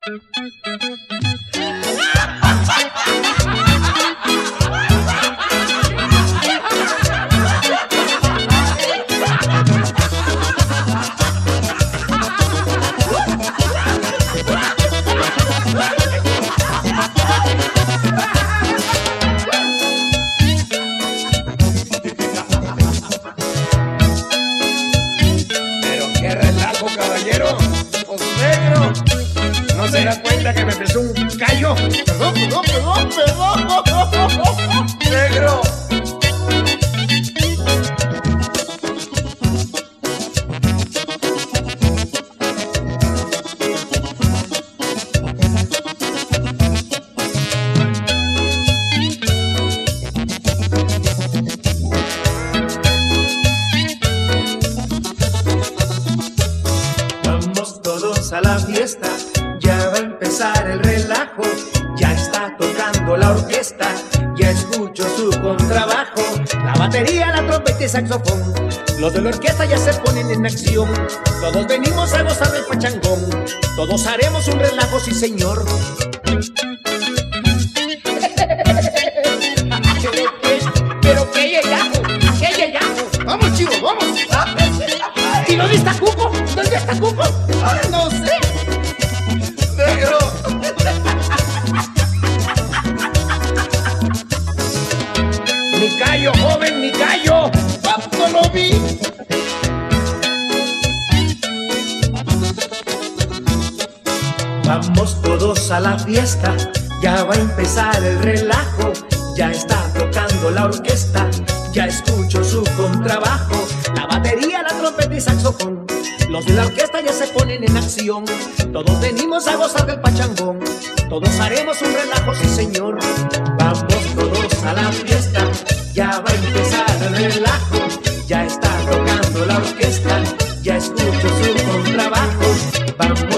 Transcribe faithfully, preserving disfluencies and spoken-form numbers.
Caballero, pues negro, ¿no se da cuenta que me pesó un callo? Perdón, perdón, perdón, perdón, negro. A la fiesta, ya va a empezar el relajo, ya está tocando la orquesta, ya escucho su contrabajo, la batería, la trompeta y saxofón. Los de la orquesta ya se ponen en acción, todos venimos a gozar del pachangón, todos haremos un relajo, sí señor. Pero qué llegajo, qué llegajo. Vamos, chivo, vamos. ¿Y dónde está Cuco? ¿Dónde está Cuco? No sé. Negro. Mi callo, joven, mi callo. ¿Cuándo lo vi? Vamos todos a la fiesta, ya va a empezar el relajo, ya está tocando la orquesta, ya escucho su contrabajo, la batería, la trompeta y saxofón. Los de la orquesta ya se ponen en acción, todos venimos a gozar del pachangón, todos haremos un relajo, sí señor. Vamos todos a la fiesta, ya va a empezar el relajo, ya está tocando la orquesta, ya escucho su contrabajo. Vamos